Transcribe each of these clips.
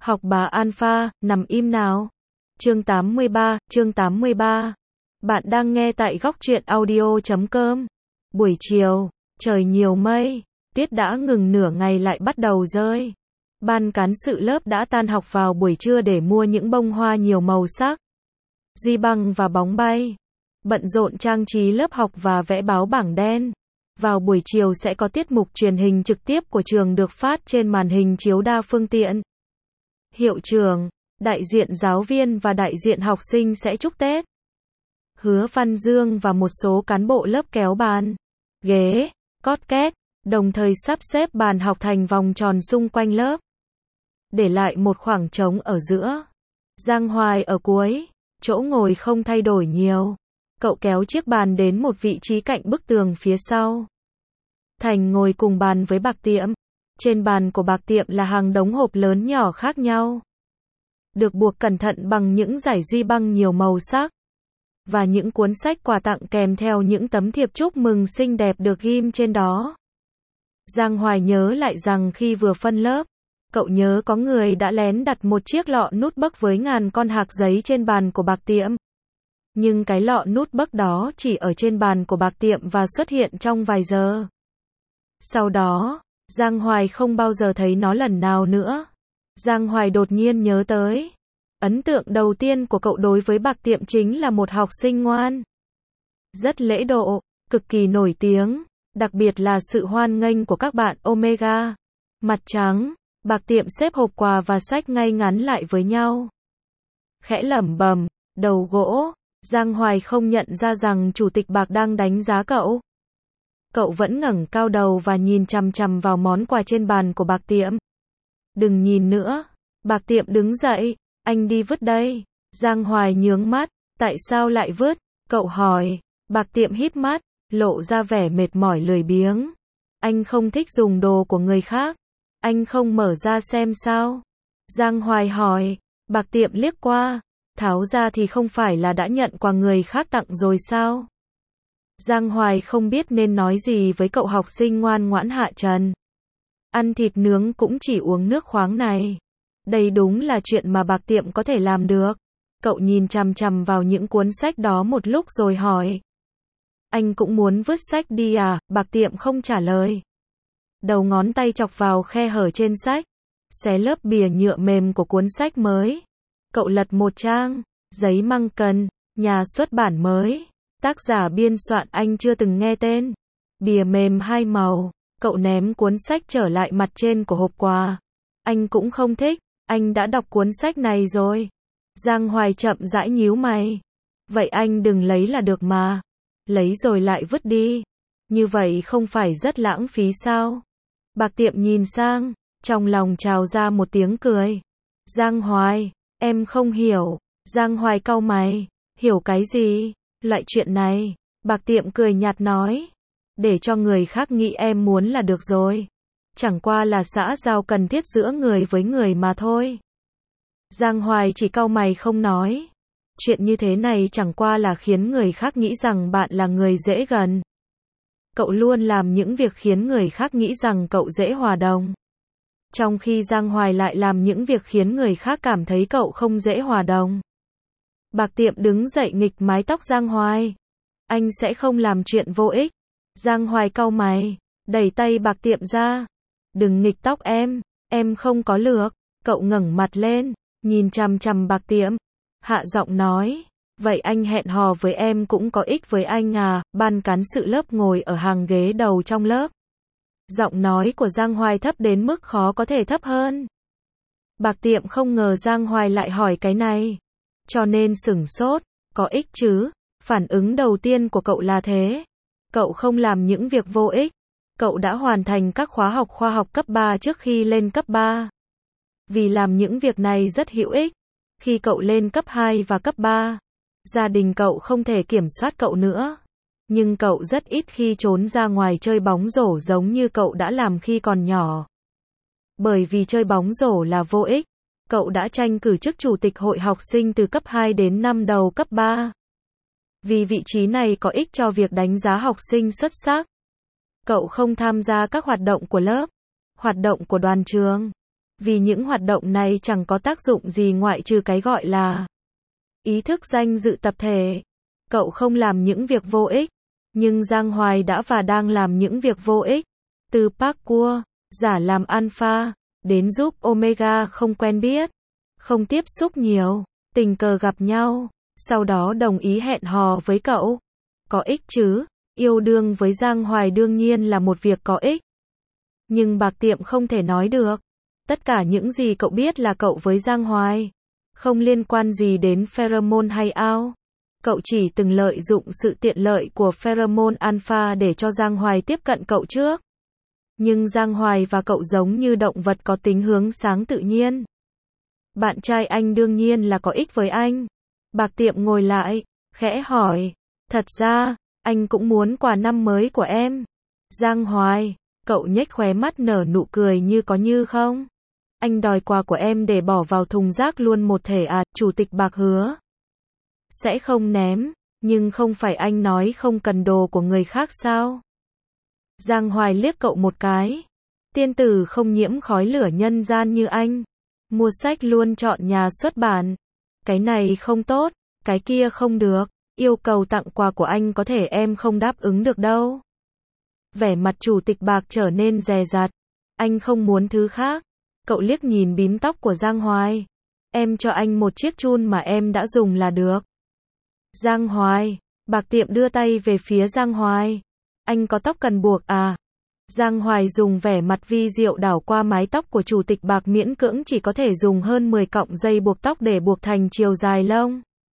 Học bà Alpha, nằm im nào. Chương 83. Bạn đang nghe tại góc truyện audio.com. Buổi chiều, trời nhiều mây, tuyết đã ngừng nửa ngày lại bắt đầu rơi. Ban cán sự lớp đã tan học vào buổi trưa để mua những bông hoa nhiều màu sắc, duy băng và bóng bay. Bận rộn trang trí lớp học và vẽ báo bảng đen. Vào buổi chiều sẽ có tiết mục truyền hình trực tiếp của trường được phát trên màn hình chiếu đa phương tiện. Hiệu trưởng, đại diện giáo viên và đại diện học sinh sẽ chúc Tết. Hứa Văn Dương và một số cán bộ lớp kéo bàn, ghế, cót két, đồng thời sắp xếp bàn học thành vòng tròn xung quanh lớp, để lại một khoảng trống ở giữa. Giang Hoài ở cuối, chỗ ngồi không thay đổi nhiều. Cậu kéo chiếc bàn đến một vị trí cạnh bức tường phía sau. Thành ngồi cùng bàn với Bạc Tiệm. Trên bàn của Bạc Tiệm là hàng đống hộp lớn nhỏ khác nhau, được buộc cẩn thận bằng những dải duy băng nhiều màu sắc, và những cuốn sách quà tặng kèm theo những tấm thiệp chúc mừng xinh đẹp được ghim trên đó. Giang Hoài nhớ lại rằng khi vừa phân lớp, cậu nhớ có người đã lén đặt một chiếc lọ nút bấc với ngàn con hạc giấy trên bàn của Bạc Tiệm. Nhưng cái lọ nút bấc đó chỉ ở trên bàn của Bạc Tiệm và xuất hiện trong vài giờ. Sau đó, Giang Hoài không bao giờ thấy nó lần nào nữa. Giang Hoài đột nhiên nhớ tới, ấn tượng đầu tiên của cậu đối với Bạc Tiệm chính là một học sinh ngoan, rất lễ độ, cực kỳ nổi tiếng, đặc biệt là sự hoan nghênh của các bạn Omega. Mặt trắng, Bạc Tiệm xếp hộp quà và sách ngay ngắn lại với nhau, khẽ lẩm bẩm, đầu gỗ. Giang Hoài không nhận ra rằng chủ tịch Bạc đang đánh giá cậu. Cậu vẫn ngẩng cao đầu và nhìn chằm chằm vào món quà trên bàn của Bạc Tiệm. Đừng nhìn nữa. Bạc Tiệm đứng dậy. Anh đi vứt đây. Giang Hoài nhướng mắt. Tại sao lại vứt? Cậu hỏi. Bạc Tiệm híp mắt, lộ ra vẻ mệt mỏi lười biếng. Anh không thích dùng đồ của người khác. Anh không mở ra xem sao? Giang Hoài hỏi. Bạc Tiệm liếc qua. Tháo ra thì không phải là đã nhận quà người khác tặng rồi sao? Giang Hoài không biết nên nói gì với cậu học sinh ngoan ngoãn hạ trần. Ăn thịt nướng cũng chỉ uống nước khoáng này. Đây đúng là chuyện mà Bạc Tiệm có thể làm được. Cậu nhìn chằm chằm vào những cuốn sách đó một lúc rồi hỏi. Anh cũng muốn vứt sách đi à? Bạc Tiệm không trả lời. Đầu ngón tay chọc vào khe hở trên sách, xé lớp bìa nhựa mềm của cuốn sách mới. Cậu lật một trang, giấy măng cần, nhà xuất bản mới. Tác giả biên soạn anh chưa từng nghe tên. Bìa mềm hai màu. Cậu ném cuốn sách trở lại mặt trên của hộp quà. Anh cũng không thích. Anh đã đọc cuốn sách này rồi. Giang Hoài chậm rãi nhíu mày. Vậy anh đừng lấy là được mà. Lấy rồi lại vứt đi. Như vậy không phải rất lãng phí sao? Bạc Tiệm nhìn sang, trong lòng trào ra một tiếng cười. Giang Hoài, em không hiểu. Giang Hoài cau mày. Hiểu cái gì? Loại chuyện này. Bạc Tiệm cười nhạt nói. Để cho người khác nghĩ em muốn là được rồi. Chẳng qua là xã giao cần thiết giữa người với người mà thôi. Giang Hoài chỉ cau mày không nói. Chuyện như thế này chẳng qua là khiến người khác nghĩ rằng bạn là người dễ gần. Cậu luôn làm những việc khiến người khác nghĩ rằng cậu dễ hòa đồng. Trong khi Giang Hoài lại làm những việc khiến người khác cảm thấy cậu không dễ hòa đồng. Bạc Tiệm đứng dậy nghịch mái tóc Giang Hoài. Anh sẽ không làm chuyện vô ích. Giang Hoài cau mày, đẩy tay Bạc Tiệm ra. Đừng nghịch tóc em không có lược. Cậu ngẩng mặt lên, nhìn chằm chằm Bạc Tiệm, hạ giọng nói. Vậy anh hẹn hò với em cũng có ích với anh à? Ban cán sự lớp ngồi ở hàng ghế đầu trong lớp. Giọng nói của Giang Hoài thấp đến mức khó có thể thấp hơn. Bạc Tiệm không ngờ Giang Hoài lại hỏi cái này, cho nên sửng sốt. Có ích chứ? Phản ứng đầu tiên của cậu là thế. Cậu không làm những việc vô ích. Cậu đã hoàn thành các khóa học khoa học cấp 3 trước khi lên cấp 3. Vì làm những việc này rất hữu ích. Khi cậu lên cấp 2 và cấp 3, gia đình cậu không thể kiểm soát cậu nữa. Nhưng cậu rất ít khi trốn ra ngoài chơi bóng rổ giống như cậu đã làm khi còn nhỏ. Bởi vì chơi bóng rổ là vô ích, cậu đã tranh cử chức chủ tịch hội học sinh từ cấp 2 đến năm đầu cấp 3. Vì vị trí này có ích cho việc đánh giá học sinh xuất sắc. Cậu không tham gia các hoạt động của lớp, hoạt động của đoàn trường. Vì những hoạt động này chẳng có tác dụng gì ngoại trừ cái gọi là ý thức danh dự tập thể. Cậu không làm những việc vô ích, nhưng Giang Hoài đã và đang làm những việc vô ích. Từ parkour, giả làm alpha, đến giúp Omega không quen biết, không tiếp xúc nhiều, tình cờ gặp nhau, sau đó đồng ý hẹn hò với cậu. Có ích chứ, yêu đương với Giang Hoài đương nhiên là một việc có ích. Nhưng Bạc Tiệm không thể nói được. Tất cả những gì cậu biết là cậu với Giang Hoài không liên quan gì đến pheromone hay ao. Cậu chỉ từng lợi dụng sự tiện lợi của pheromone alpha để cho Giang Hoài tiếp cận cậu trước. Nhưng Giang Hoài và cậu giống như động vật có tính hướng sáng tự nhiên. Bạn trai anh đương nhiên là có ích với anh. Bạc Tiệm ngồi lại, khẽ hỏi. Thật ra, anh cũng muốn quà năm mới của em. Giang Hoài, cậu nhếch khóe mắt nở nụ cười như có như không. Anh đòi quà của em để bỏ vào thùng rác luôn một thể à, Chủ tịch Bạc hứa sẽ không ném, nhưng không phải anh nói không cần đồ của người khác sao? Giang Hoài liếc cậu một cái. Tiên tử không nhiễm khói lửa nhân gian như anh. Mua sách luôn chọn nhà xuất bản. Cái này không tốt, cái kia không được. Yêu cầu tặng quà của anh có thể em không đáp ứng được đâu. Vẻ mặt Chủ tịch Bạc trở nên dè dặt. Anh không muốn thứ khác. Cậu liếc nhìn bím tóc của Giang Hoài. Em cho anh một chiếc chun mà em đã dùng là được. Giang Hoài, Bạc Tiệm đưa tay về phía Giang Hoài. Anh có tóc cần buộc à? Giang Hoài dùng vẻ mặt vi diệu đảo qua mái tóc của Chủ tịch Bạc, miễn cưỡng chỉ có thể dùng hơn 10 cọng dây buộc tóc để buộc thành chiều dài lông.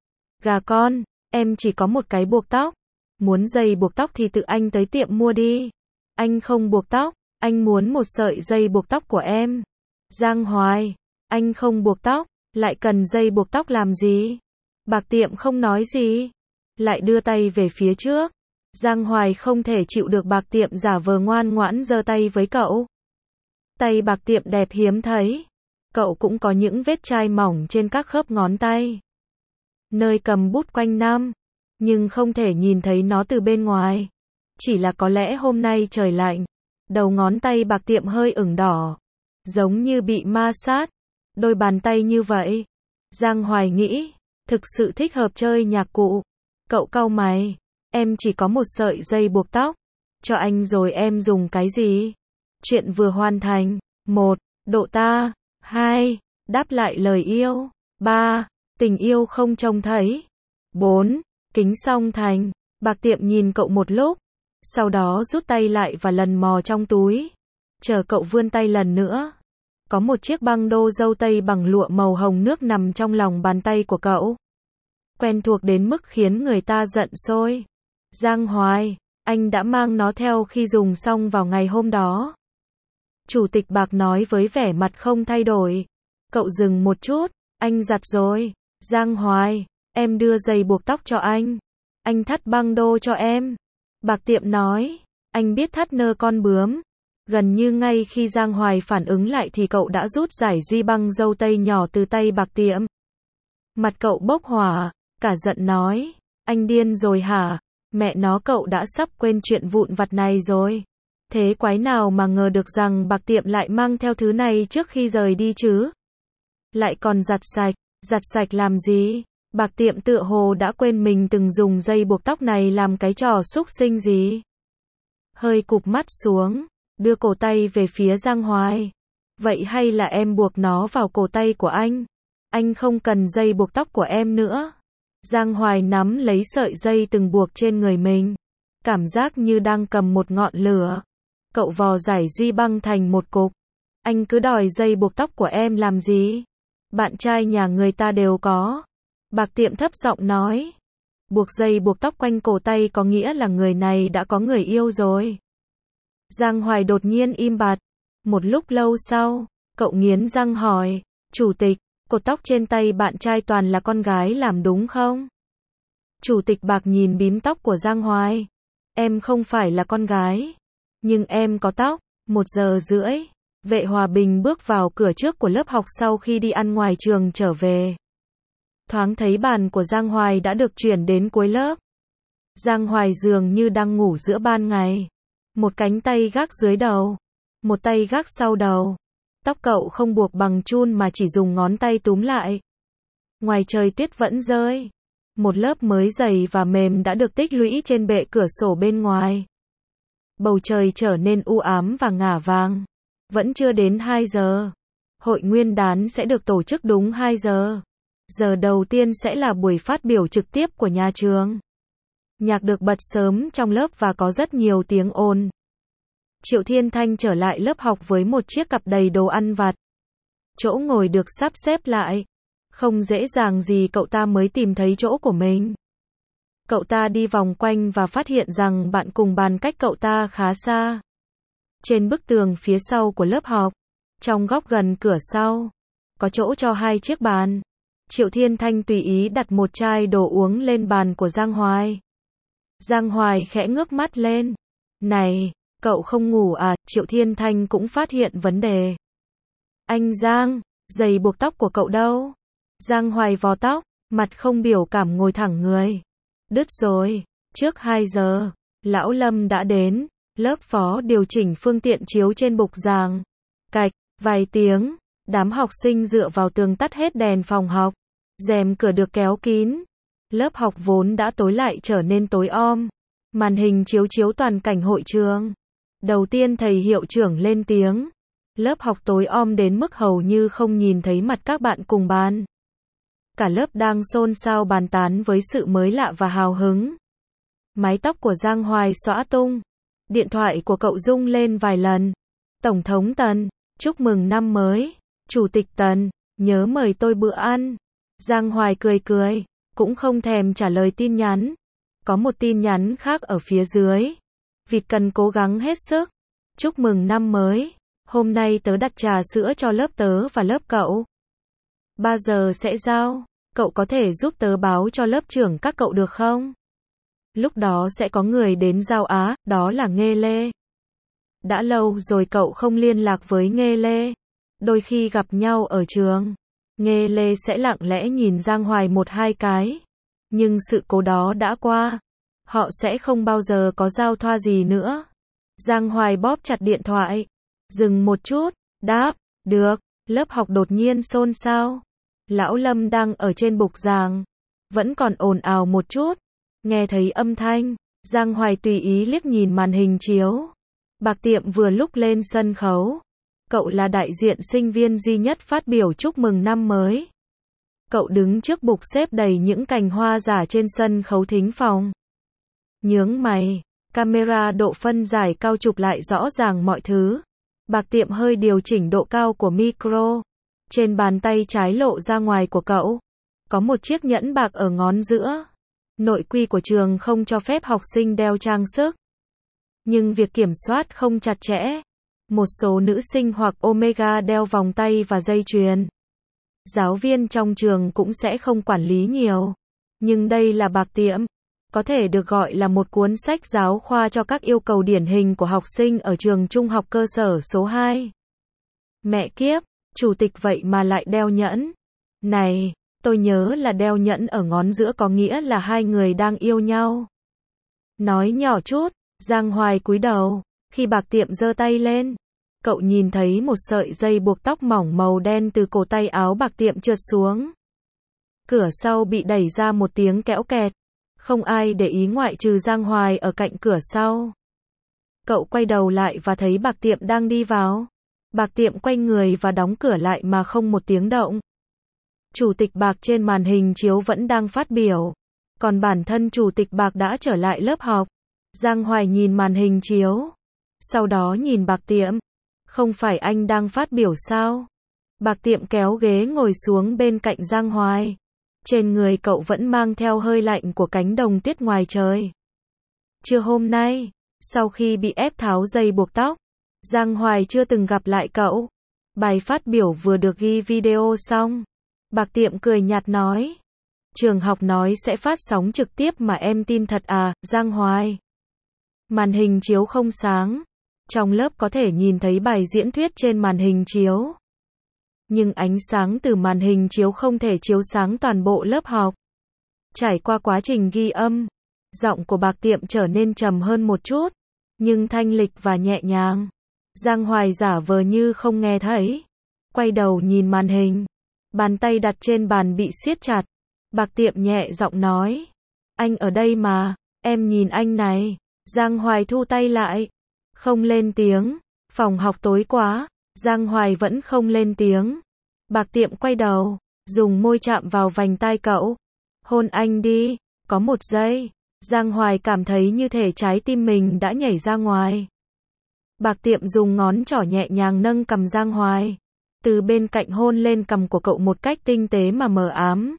Gà con, em chỉ có một cái buộc tóc. Muốn dây buộc tóc thì tự anh tới tiệm mua đi. Anh không buộc tóc, anh muốn một sợi dây buộc tóc của em. Giang Hoài, anh không buộc tóc, lại cần dây buộc tóc làm gì? Bạc Tiệm không nói gì, lại đưa tay về phía trước. Giang Hoài không thể chịu được Bạc Tiệm giả vờ ngoan ngoãn giơ tay với cậu. Tay Bạc Tiệm đẹp hiếm thấy. Cậu cũng có những vết chai mỏng trên các khớp ngón tay, nơi cầm bút quanh năm, nhưng không thể nhìn thấy nó từ bên ngoài. Chỉ là có lẽ hôm nay trời lạnh, đầu ngón tay Bạc Tiệm hơi ửng đỏ, giống như bị ma sát. Đôi bàn tay như vậy, Giang Hoài nghĩ, thực sự thích hợp chơi nhạc cụ. Cậu cau mày, em chỉ có một sợi dây buộc tóc, cho anh rồi em dùng cái gì? Chuyện vừa hoàn thành. 1. Độ ta. 2. Đáp lại lời yêu. 3. Tình yêu không trông thấy. 4. Kính song thành. Bạc Tiệm nhìn cậu một lúc, sau đó rút tay lại và lần mò trong túi, chờ cậu vươn tay lần nữa. Có một chiếc băng đô dâu tây bằng lụa màu hồng nước nằm trong lòng bàn tay của cậu. Quen thuộc đến mức khiến người ta giận sôi. Giang Hoài, anh đã mang nó theo khi dùng xong vào ngày hôm đó. Chủ tịch Bạc nói với vẻ mặt không thay đổi. Cậu dừng một chút, anh giặt rồi. Giang Hoài, em đưa giày buộc tóc cho anh. Anh thắt băng đô cho em. Bạc Tiệm nói, anh biết thắt nơ con bướm. Gần như ngay khi Giang Hoài phản ứng lại thì cậu đã rút giải duy băng dâu tây nhỏ từ tay Bạc Tiệm. Mặt cậu bốc hỏa, cả giận nói, anh điên rồi hả? Mẹ nó, cậu đã sắp quên chuyện vụn vặt này rồi. Thế quái nào mà ngờ được rằng Bạc Tiệm lại mang theo thứ này trước khi rời đi chứ? Lại còn giặt sạch làm gì? Bạc Tiệm tựa hồ đã quên mình từng dùng dây buộc tóc này làm cái trò xúc sinh gì. Hơi cụp mắt xuống, đưa cổ tay về phía Giang Hoài. Vậy hay là em buộc nó vào cổ tay của anh? Anh không cần dây buộc tóc của em nữa. Giang Hoài nắm lấy sợi dây từng buộc trên người mình, cảm giác như đang cầm một ngọn lửa. Cậu vò giải duy băng thành một cục. Anh cứ đòi dây buộc tóc của em làm gì? Bạn trai nhà người ta đều có. Bạc Tiệm thấp giọng nói. Buộc dây buộc tóc quanh cổ tay có nghĩa là người này đã có người yêu rồi. Giang Hoài đột nhiên im bặt. Một lúc lâu sau, cậu nghiến răng hỏi, Chủ tịch, cột tóc trên tay bạn trai toàn là con gái làm đúng không? Chủ tịch Bạc nhìn bím tóc của Giang Hoài. Em không phải là con gái, nhưng em có tóc. 1 giờ rưỡi, Vệ Hòa Bình bước vào cửa trước của lớp học sau khi đi ăn ngoài trường trở về. Thoáng thấy bàn của Giang Hoài đã được chuyển đến cuối lớp. Giang Hoài dường như đang ngủ giữa ban ngày. Một cánh tay gác dưới đầu, một tay gác sau đầu. Tóc cậu không buộc bằng chun mà chỉ dùng ngón tay túm lại. Ngoài trời tuyết vẫn rơi. Một lớp mới dày và mềm đã được tích lũy trên bệ cửa sổ bên ngoài. Bầu trời trở nên u ám và ngả vàng. Vẫn chưa đến 2 giờ. Hội nguyên đán sẽ được tổ chức đúng 2 giờ. Giờ đầu tiên sẽ là buổi phát biểu trực tiếp của nhà trường. Nhạc được bật sớm trong lớp và có rất nhiều tiếng ồn. Triệu Thiên Thanh trở lại lớp học với một chiếc cặp đầy đồ ăn vặt. Chỗ ngồi được sắp xếp lại. Không dễ dàng gì cậu ta mới tìm thấy chỗ của mình. Cậu ta đi vòng quanh và phát hiện rằng bạn cùng bàn cách cậu ta khá xa. Trên bức tường phía sau của lớp học, trong góc gần cửa sau, có chỗ cho 2 chiếc bàn. Triệu Thiên Thanh tùy ý đặt một chai đồ uống lên bàn của Giang Hoài. Giang Hoài khẽ ngước mắt lên. Này, cậu không ngủ à? Triệu Thiên Thanh cũng phát hiện vấn đề. Anh Giang, giày buộc tóc của cậu đâu? Giang Hoài vò tóc, mặt không biểu cảm ngồi thẳng người. Đứt rồi, trước 2 giờ, Lão Lâm đã đến, lớp phó điều chỉnh phương tiện chiếu trên bục giảng. Cạch, vài tiếng, đám học sinh dựa vào tường tắt hết đèn phòng học. Rèm cửa được kéo kín. Lớp học vốn đã tối lại trở nên tối om. Màn hình chiếu toàn cảnh hội trường. Đầu tiên thầy hiệu trưởng lên tiếng. Lớp học tối om đến mức hầu như không nhìn thấy mặt các bạn cùng ban. Cả lớp đang xôn xao bàn tán với sự mới lạ và hào hứng. Mái tóc của Giang Hoài xõa tung. Điện thoại của cậu rung lên vài lần. Tổng thống Tần, chúc mừng năm mới. Chủ tịch Tần, nhớ mời tôi bữa ăn. Giang Hoài cười, cũng không thèm trả lời tin nhắn. Có một tin nhắn khác ở phía dưới. Vịt cần cố gắng hết sức. Chúc mừng năm mới. Hôm nay tớ đặt trà sữa cho lớp tớ và lớp cậu. 3 giờ sẽ giao. Cậu có thể giúp tớ báo cho lớp trưởng các cậu được không? Lúc đó sẽ có người đến giao á, đó là Nghê Lê. Đã lâu rồi cậu không liên lạc với Nghê Lê. Đôi khi gặp nhau ở trường, Nghê Lê sẽ lặng lẽ nhìn Giang Hoài 1-2 cái. Nhưng sự cố đó đã qua. Họ sẽ không bao giờ có giao thoa gì nữa. Giang Hoài bóp chặt điện thoại. Dừng một chút, đáp, được. Lớp học đột nhiên xôn xao. Lão Lâm đang ở trên bục giảng. Vẫn còn ồn ào một chút. Nghe thấy âm thanh, Giang Hoài tùy ý liếc nhìn màn hình chiếu. Bạc Tiệm vừa lúc lên sân khấu. Cậu là đại diện sinh viên duy nhất phát biểu chúc mừng năm mới. Cậu đứng trước bục xếp đầy những cành hoa giả trên sân khấu thính phòng. Nhướng mày, camera độ phân giải cao chụp lại rõ ràng mọi thứ. Bạc Tiệm hơi điều chỉnh độ cao của micro. Trên bàn tay trái lộ ra ngoài của cậu, có một chiếc nhẫn bạc ở ngón giữa. Nội quy của trường không cho phép học sinh đeo trang sức. Nhưng việc kiểm soát không chặt chẽ. Một số nữ sinh hoặc Omega đeo vòng tay và dây chuyền. Giáo viên trong trường cũng sẽ không quản lý nhiều. Nhưng đây là Bạc Tiệm. Có thể được gọi là một cuốn sách giáo khoa cho các yêu cầu điển hình của học sinh ở trường trung học cơ sở số 2. Mẹ kiếp, chủ tịch vậy mà lại đeo nhẫn. Này, tôi nhớ là đeo nhẫn ở ngón giữa có nghĩa là hai người đang yêu nhau. Nói nhỏ chút, Giang Hoài cúi đầu. Khi Bạc Tiệm giơ tay lên, cậu nhìn thấy một sợi dây buộc tóc mỏng màu đen từ cổ tay áo Bạc Tiệm trượt xuống. Cửa sau bị đẩy ra một tiếng kẽo kẹt. Không ai để ý ngoại trừ Giang Hoài ở cạnh cửa sau. Cậu quay đầu lại và thấy Bạc Tiệm đang đi vào. Bạc Tiệm quay người và đóng cửa lại mà không một tiếng động. Chủ tịch Bạc trên màn hình chiếu vẫn đang phát biểu. Còn bản thân chủ tịch Bạc đã trở lại lớp học. Giang Hoài nhìn màn hình chiếu. Sau đó nhìn Bạc Tiệm. Không phải anh đang phát biểu sao? Bạc Tiệm kéo ghế ngồi xuống bên cạnh Giang Hoài. Trên người cậu vẫn mang theo hơi lạnh của cánh đồng tuyết ngoài trời. Trưa hôm nay, sau khi bị ép tháo dây buộc tóc, Giang Hoài chưa từng gặp lại cậu. Bài phát biểu vừa được ghi video xong. Bạc Tiệm cười nhạt nói. Trường học nói sẽ phát sóng trực tiếp mà em tin thật à, Giang Hoài. Màn hình chiếu không sáng. Trong lớp có thể nhìn thấy bài diễn thuyết trên màn hình chiếu. Nhưng ánh sáng từ màn hình chiếu không thể chiếu sáng toàn bộ lớp học. Trải qua quá trình ghi âm, giọng của Bạc Tiệm trở nên trầm hơn một chút, nhưng thanh lịch và nhẹ nhàng. Giang Hoài giả vờ như không nghe thấy. quay đầu nhìn màn hình. Bàn tay đặt trên bàn bị siết chặt. Bạc Tiệm nhẹ giọng nói. Anh ở đây mà, em nhìn anh này. Giang Hoài thu tay lại. Không lên tiếng. Phòng học tối quá. Giang Hoài vẫn không lên tiếng. Bạc Tiệm quay đầu, dùng môi chạm vào vành tai cậu. Hôn anh đi. Có một giây, Giang Hoài cảm thấy như thể trái tim mình đã nhảy ra ngoài. Bạc Tiệm dùng ngón trỏ nhẹ nhàng nâng cằm Giang Hoài. Từ bên cạnh hôn lên cằm của cậu một cách tinh tế mà mờ ám.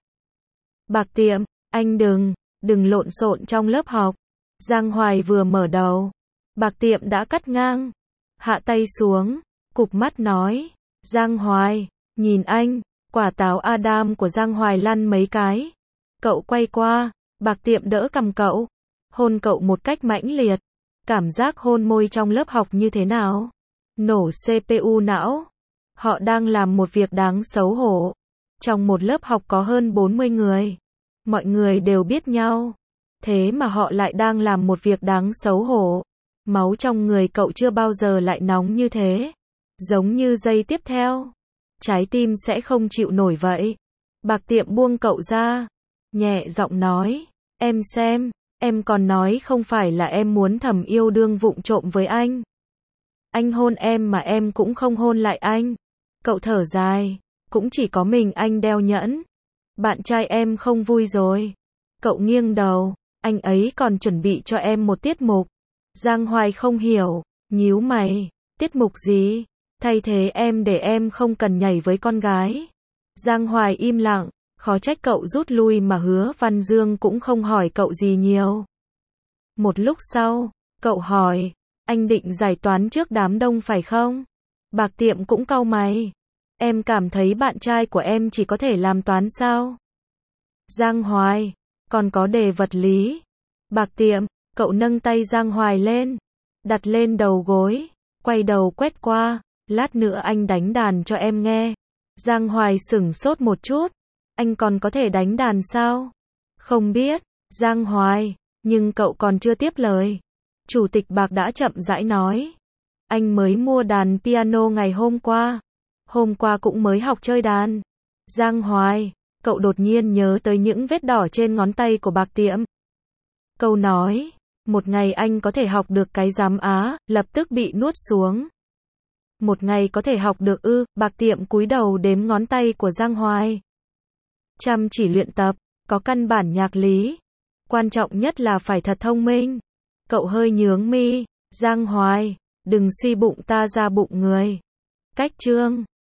Bạc Tiệm, anh đừng lộn xộn trong lớp học. Giang Hoài vừa mở đầu. Bạc Tiệm đã cắt ngang. Hạ tay xuống, cụp mắt nói. Giang Hoài, nhìn anh. Quả táo Adam của Giang Hoài lăn mấy cái. Cậu quay qua. Bạc Tiệm đỡ cằm cậu. Hôn cậu một cách mãnh liệt. Cảm giác hôn môi trong lớp học như thế nào? Nổ CPU não. Họ đang làm một việc đáng xấu hổ. Trong một lớp học có hơn 40 người. Mọi người đều biết nhau. Thế mà họ lại đang làm một việc đáng xấu hổ. Máu trong người cậu chưa bao giờ lại nóng như thế. Giống như giây tiếp theo. Trái tim sẽ không chịu nổi vậy. Bạc Tiệm buông cậu ra. Nhẹ giọng nói. Em xem, em còn nói không phải là em muốn thầm yêu đương vụng trộm với anh. Anh hôn em mà em cũng không hôn lại anh. Cậu thở dài. Cũng chỉ có mình anh đeo nhẫn. Bạn trai em không vui rồi. Cậu nghiêng đầu. Anh ấy còn chuẩn bị cho em một tiết mục. Giang Hoài không hiểu. Nhíu mày. Tiết mục gì? Thay thế em để em không cần nhảy với con gái. Giang Hoài im lặng. Khó trách cậu rút lui mà Hứa Văn Dương cũng không hỏi cậu gì nhiều. Một lúc sau, cậu hỏi. Anh định giải toán trước đám đông phải không? Bạc Tiệm cũng cau mày. Em cảm thấy bạn trai của em chỉ có thể làm toán sao? Giang Hoài. Còn có đề vật lý. Bạc Tiệm. Cậu nâng tay Giang Hoài lên. Đặt lên đầu gối. Quay đầu quét qua. Lát nữa anh đánh đàn cho em nghe. Giang Hoài sửng sốt một chút. Anh còn có thể đánh đàn sao? Không biết. Giang Hoài. Nhưng cậu còn chưa tiếp lời. Chủ tịch Bạc đã chậm rãi nói. Anh mới mua đàn piano ngày hôm qua. Hôm qua cũng mới học chơi đàn. Giang Hoài. Cậu đột nhiên nhớ tới những vết đỏ trên ngón tay của Bạc Tiệm. Câu nói. Một ngày anh có thể học được cái giám á, lập tức bị nuốt xuống. Một ngày có thể học được ư? Bạc Tiệm cúi đầu đếm ngón tay của Giang Hoài. Chăm chỉ luyện tập, có căn bản nhạc lý. Quan trọng nhất là phải thật thông minh. Cậu hơi nhướng mi. Giang Hoài, đừng suy bụng ta ra bụng người. Cách chương